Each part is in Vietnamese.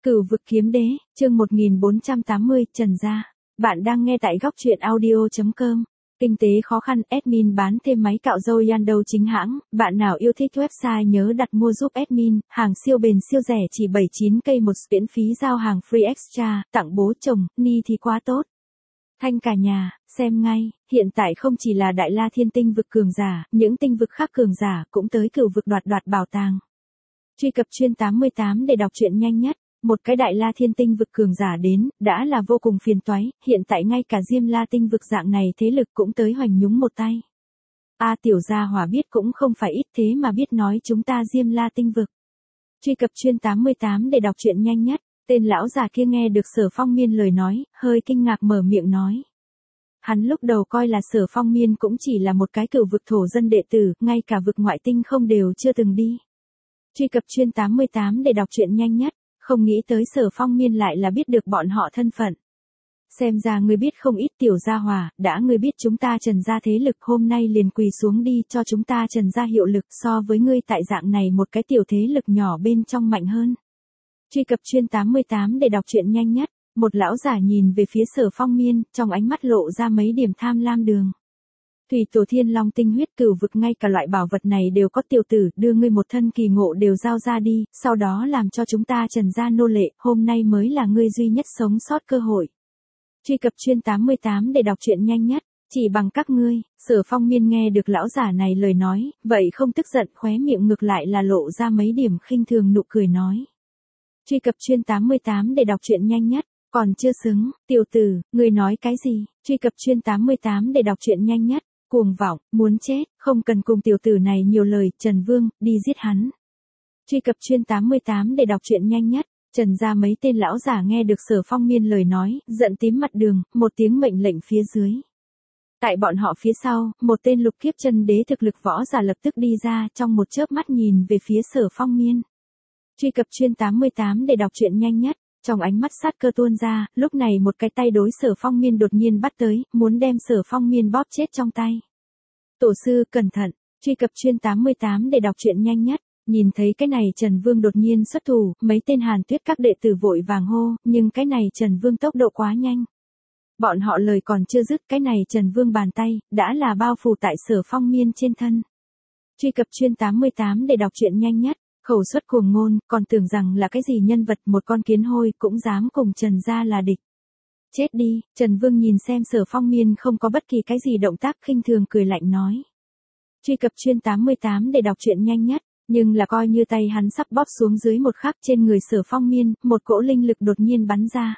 Cửu vực kiếm đế, chương 1480, Trần Gia. Bạn đang nghe tại góc truyện audio.com. Kinh tế khó khăn, admin bán thêm máy cạo râu Yando chính hãng. Bạn nào yêu thích website nhớ đặt mua giúp admin. Hàng siêu bền siêu rẻ chỉ 79k một, miễn phí giao hàng free extra, tặng bố chồng, ni thì quá tốt. Thanh cả nhà, xem ngay, hiện tại không chỉ là Đại La Thiên tinh vực cường giả, những tinh vực khác cường giả cũng tới cửu vực đoạt bảo tàng. Truy cập chuyên 88 để đọc truyện nhanh nhất. Một cái Đại La Thiên tinh vực cường giả đến, đã là vô cùng phiền toái, hiện tại ngay cả Diêm La tinh vực dạng này thế lực cũng tới hoành nhúng một tay. Tiểu gia hỏa biết cũng không phải ít thế mà biết nói chúng ta Diêm La tinh vực. Truy cập chuyên 88 để đọc truyện nhanh nhất. Tên lão già kia nghe được Sở Phong Miên lời nói, hơi kinh ngạc mở miệng nói. Hắn lúc đầu coi là Sở Phong Miên cũng chỉ là một cái cửu vực thổ dân đệ tử, ngay cả vực ngoại tinh không đều chưa từng đi. Truy cập chuyên 88 để đọc truyện nhanh nhất. Không nghĩ tới Sở Phong Miên lại là biết được bọn họ thân phận. Xem ra ngươi biết không ít tiểu gia hòa, đã ngươi biết chúng ta Trần gia thế lực hôm nay liền quỳ xuống đi cho chúng ta Trần gia hiệu lực so với ngươi tại dạng này một cái tiểu thế lực nhỏ bên trong mạnh hơn. Truy cập chuyên 88 để đọc truyện nhanh nhất. Một lão giả nhìn về phía Sở Phong Miên, trong ánh mắt lộ ra mấy điểm tham lam đường. Thủy tổ thiên long tinh huyết cửu vực ngay cả loại bảo vật này đều có, tiểu tử, đưa ngươi một thân kỳ ngộ đều giao ra đi, sau đó làm cho chúng ta Trần gia nô lệ, hôm nay mới là ngươi duy nhất sống sót cơ hội. Truy cập chuyên 88 để đọc truyện nhanh nhất. Chỉ bằng các ngươi. Sở Phong Miên nghe được lão giả này lời nói, vậy không tức giận, khóe miệng ngược lại là lộ ra mấy điểm khinh thường nụ cười nói. Truy cập chuyên 88 để đọc truyện nhanh nhất. Còn chưa xứng, tiểu tử, ngươi nói cái gì? Truy cập chuyên 88 để đọc truyện nhanh nhất. Cuồng vọng, muốn chết, không cần cùng tiểu tử này nhiều lời, Trần Vương, đi giết hắn. Truy cập chuyên 88 để đọc truyện nhanh nhất. Trần gia mấy tên lão giả nghe được Sở Phong Miên lời nói, giận tím mặt đường, một tiếng mệnh lệnh phía dưới. Tại bọn họ phía sau, một tên lục kiếp chân đế thực lực võ giả lập tức đi ra, trong một chớp mắt nhìn về phía Sở Phong Miên. Truy cập chuyên 88 để đọc truyện nhanh nhất. Trong ánh mắt sát cơ tuôn ra, lúc này một cái tay đối Sở Phong Miên đột nhiên bắt tới, muốn đem Sở Phong Miên bóp chết trong tay. Tổ sư, cẩn thận. Truy cập chuyên 88 để đọc truyện nhanh nhất. Nhìn thấy cái này Trần Vương đột nhiên xuất thủ, mấy tên Hàn Tuyết các đệ tử vội vàng hô, nhưng cái này Trần Vương tốc độ quá nhanh. Bọn họ lời còn chưa dứt, cái này Trần Vương bàn tay, đã là bao phủ tại Sở Phong Miên trên thân. Truy cập chuyên 88 để đọc truyện nhanh nhất. Khẩu xuất cuồng ngôn, còn tưởng rằng là cái gì nhân vật, một con kiến hôi cũng dám cùng Trần gia là địch. Chết đi. Trần Vương nhìn xem Sở Phong Miên không có bất kỳ cái gì động tác, khinh thường cười lạnh nói. Truy cập chuyên 88 để đọc truyện nhanh nhất. Nhưng là coi như tay hắn sắp bóp xuống dưới một khắc, trên người Sở Phong Miên, một cỗ linh lực đột nhiên bắn ra.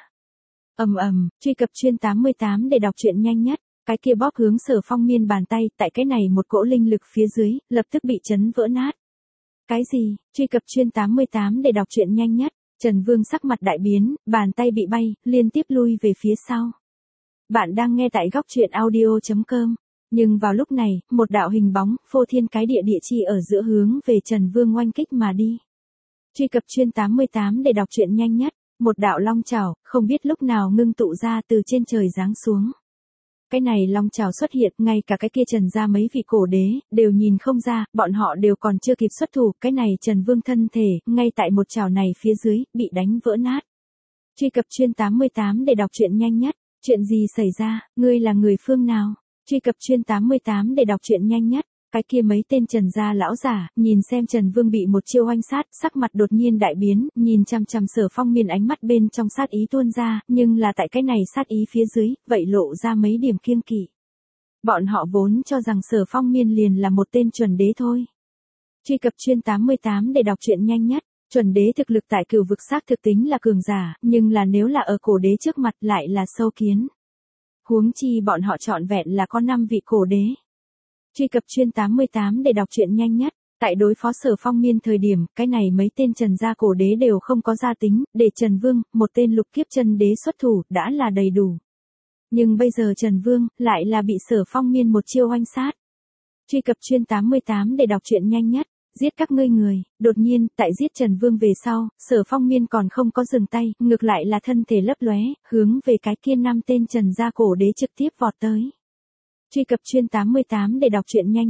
Ầm. Truy cập chuyên 88 để đọc truyện nhanh nhất. Cái kia bóp hướng Sở Phong Miên bàn tay, tại cái này một cỗ linh lực phía dưới, lập tức bị chấn vỡ nát. Cái gì? Truy cập chuyên 88 để đọc truyện nhanh nhất. Trần Vương sắc mặt đại biến, bàn tay bị bay, liên tiếp lui về phía sau. Bạn đang nghe tại góc truyện audio.com. Nhưng vào lúc này, một đạo hình bóng, phô thiên cái địa chi ở giữa hướng về Trần Vương oanh kích mà đi. Truy cập chuyên 88 để đọc truyện nhanh nhất. Một đạo long chảo, không biết lúc nào ngưng tụ ra từ trên trời giáng xuống. Cái này long chảo xuất hiện, ngay cả cái kia Trần gia mấy vị cổ đế, đều nhìn không ra, bọn họ đều còn chưa kịp xuất thủ, cái này Trần Vương thân thể, ngay tại một chảo này phía dưới, bị đánh vỡ nát. Truy cập chuyên 88 để đọc truyện nhanh nhất. Chuyện gì xảy ra, ngươi là người phương nào? Truy cập chuyên 88 để đọc truyện nhanh nhất. Cái kia mấy tên Trần gia lão giả, nhìn xem Trần Vương bị một chiêu oanh sát, sắc mặt đột nhiên đại biến, nhìn chằm chằm Sở Phong Miên, ánh mắt bên trong sát ý tuôn ra, nhưng là tại cái này sát ý phía dưới, vậy lộ ra mấy điểm kiêng kỵ. Bọn họ vốn cho rằng Sở Phong Miên liền là một tên chuẩn đế thôi. Truy cập chuyên 88 để đọc truyện nhanh nhất. Chuẩn đế thực lực tại cửu vực xác thực tính là cường giả, nhưng là nếu là ở cổ đế trước mặt lại là sâu kiến. Huống chi bọn họ trọn vẹn là có 5 vị cổ đế. Truy cập chuyên 88 để đọc truyện nhanh nhất. Tại đối phó Sở Phong Miên thời điểm, cái này mấy tên Trần gia cổ đế đều không có gia tính, để Trần Vương, một tên lục kiếp chân đế xuất thủ, đã là đầy đủ. Nhưng bây giờ Trần Vương, lại là bị Sở Phong Miên một chiêu oanh sát. Truy cập chuyên 88 để đọc truyện nhanh nhất. Giết các ngươi người. Đột nhiên, tại giết Trần Vương về sau, Sở Phong Miên còn không có dừng tay, ngược lại là thân thể lấp lóe, hướng về cái kia 5 tên Trần gia cổ đế trực tiếp vọt tới. Truy cập chuyên 88 để đọc truyện nhanh nhất.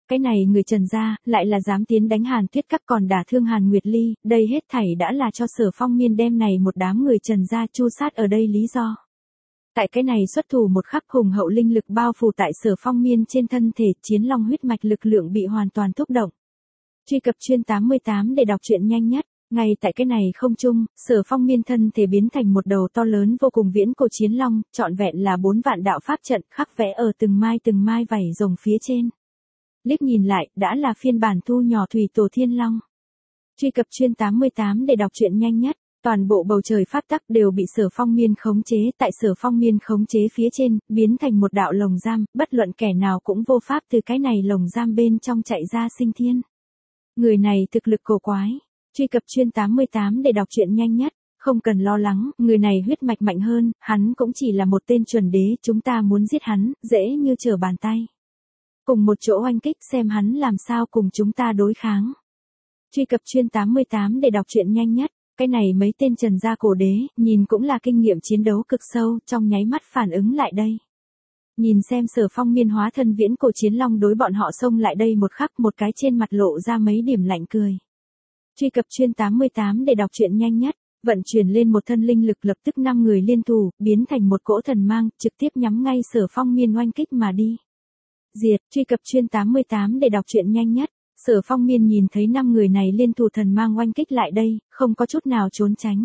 Cái này người Trần gia, lại là dám tiến đánh Hàn Tuyết Các còn đả thương Hàn Nguyệt Ly, đây hết thảy đã là cho Sở Phong Miên đem này một đám người Trần gia chu sát ở đây lý do. Tại cái này xuất thủ một khắc hùng hậu linh lực bao phủ tại Sở Phong Miên trên thân thể, chiến long huyết mạch lực lượng bị hoàn toàn thúc động. Truy cập chuyên 88 để đọc truyện nhanh nhất. Ngay tại cái này không trung, Sở Phong Miên thân thể biến thành một đầu to lớn vô cùng viễn cổ chiến long, trọn vẹn là 4 vạn đạo pháp trận khắc vẽ ở từng mai vảy rồng phía trên. Liếc nhìn lại, đã là phiên bản thu nhỏ thủy tổ thiên long. Truy cập chuyên 88 để đọc truyện nhanh nhất. Toàn bộ bầu trời pháp tắc đều bị Sở Phong Miên khống chế, tại Sở Phong Miên khống chế phía trên, biến thành một đạo lồng giam, bất luận kẻ nào cũng vô pháp từ cái này lồng giam bên trong chạy ra sinh thiên. Người này thực lực cổ quái. Truy cập chuyên 88 để đọc truyện nhanh nhất. Không cần lo lắng, người này huyết mạch mạnh hơn, hắn cũng chỉ là một tên chuẩn đế, chúng ta muốn giết hắn, dễ như trở bàn tay. Cùng một chỗ oanh kích xem hắn làm sao cùng chúng ta đối kháng. Truy cập chuyên 88 để đọc truyện nhanh nhất. Cái này mấy tên Trần gia cổ đế, nhìn cũng là kinh nghiệm chiến đấu cực sâu, trong nháy mắt phản ứng lại đây. Nhìn xem Sở Phong Miên hóa thân viễn cổ chiến long đối bọn họ xông lại đây một khắc, một cái trên mặt lộ ra mấy điểm lạnh cười. Truy cập chuyên 88 để đọc truyện nhanh nhất. Vận chuyển lên một thân linh lực lập tức 5 người liên thủ, biến thành một cỗ thần mang, trực tiếp nhắm ngay Sở Phong Miên oanh kích mà đi. Diệt. Truy cập chuyên 88 để đọc truyện nhanh nhất. Sở Phong Miên nhìn thấy 5 người này liên thủ thần mang oanh kích lại đây, không có chút nào trốn tránh.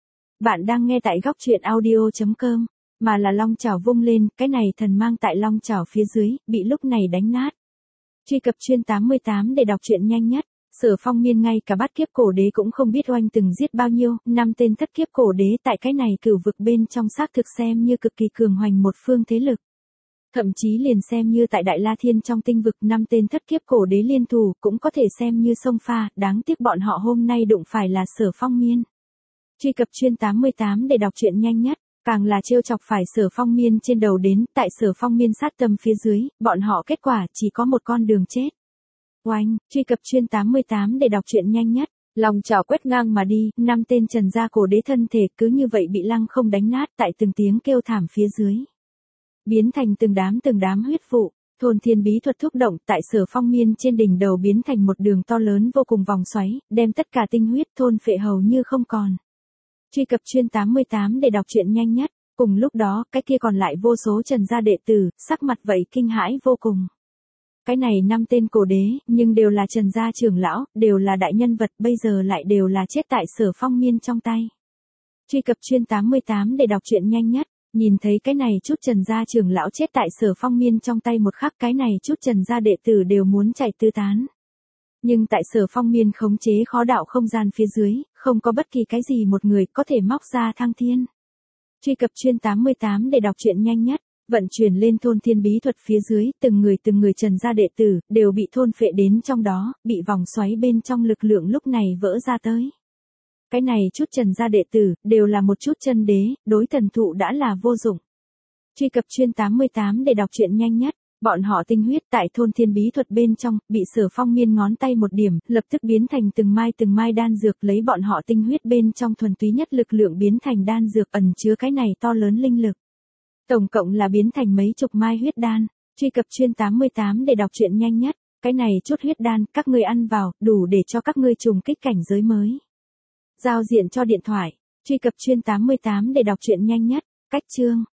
Bạn đang nghe tại góc truyện audio.com, mà là long chảo vung lên, cái này thần mang tại long chảo phía dưới, bị lúc này đánh nát. Truy cập chuyên 88 để đọc truyện nhanh nhất. Sở Phong Miên ngay cả bát kiếp cổ đế cũng không biết oanh từng giết bao nhiêu, 5 tên thất kiếp cổ đế tại cái này cửu vực bên trong xác thực xem như cực kỳ cường hoành một phương thế lực. Thậm chí liền xem như tại Đại La Thiên trong tinh vực 5 tên thất kiếp cổ đế liên thủ cũng có thể xem như sông pha, đáng tiếc bọn họ hôm nay đụng phải là Sở Phong Miên. Truy cập chuyên 88 để đọc truyện nhanh nhất, càng là trêu chọc phải Sở Phong Miên trên đầu đến, tại Sở Phong Miên sát tâm phía dưới, bọn họ kết quả chỉ có một con đường chết. Oanh, truy cập chuyên 88 để đọc truyện nhanh nhất, lòng chảo quét ngang mà đi, 5 tên Trần gia cổ đế thân thể cứ như vậy bị lăng không đánh nát tại từng tiếng kêu thảm phía dưới. Biến thành từng đám huyết vụ, thôn thiên bí thuật thúc động tại Sở Phong Miên trên đỉnh đầu biến thành một đường to lớn vô cùng vòng xoáy, đem tất cả tinh huyết thôn phệ hầu như không còn. Truy cập chuyên 88 để đọc truyện nhanh nhất, cùng lúc đó, cái kia còn lại vô số Trần gia đệ tử, sắc mặt vậy kinh hãi vô cùng. Cái này 5 tên cổ đế, nhưng đều là Trần gia trưởng lão, đều là đại nhân vật, bây giờ lại đều là chết tại Sở Phong Miên trong tay. Truy cập chuyên 88 để đọc truyện nhanh nhất. Nhìn thấy cái này chút Trần gia trưởng lão chết tại Sở Phong Miên trong tay một khắc, cái này chút Trần gia đệ tử đều muốn chạy tứ tán. Nhưng tại Sở Phong Miên khống chế khó đạo không gian phía dưới, không có bất kỳ cái gì một người có thể móc ra thăng thiên. Truy cập chuyên 88 để đọc truyện nhanh nhất, vận chuyển lên thôn thiên bí thuật phía dưới, từng người Trần gia đệ tử, đều bị thôn phệ đến trong đó, bị vòng xoáy bên trong lực lượng lúc này vỡ ra tới. Cái này chút Trần gia đệ tử, đều là một chút chân đế, đối thần thụ đã là vô dụng. Truy cập chuyên 88 để đọc truyện nhanh nhất, bọn họ tinh huyết tại thôn thiên bí thuật bên trong, bị Sở Phong Miên ngón tay một điểm, lập tức biến thành từng mai đan dược, lấy bọn họ tinh huyết bên trong thuần túy nhất lực lượng biến thành đan dược ẩn chứa cái này to lớn linh lực. Tổng cộng là biến thành mấy chục mai huyết đan. Truy cập chuyên 88 để đọc truyện nhanh nhất, cái này chút huyết đan, các ngươi ăn vào, đủ để cho các ngươi trùng kích cảnh giới mới. Giao diện cho điện thoại, truy cập chuyên 88 để đọc truyện nhanh nhất, cách chương.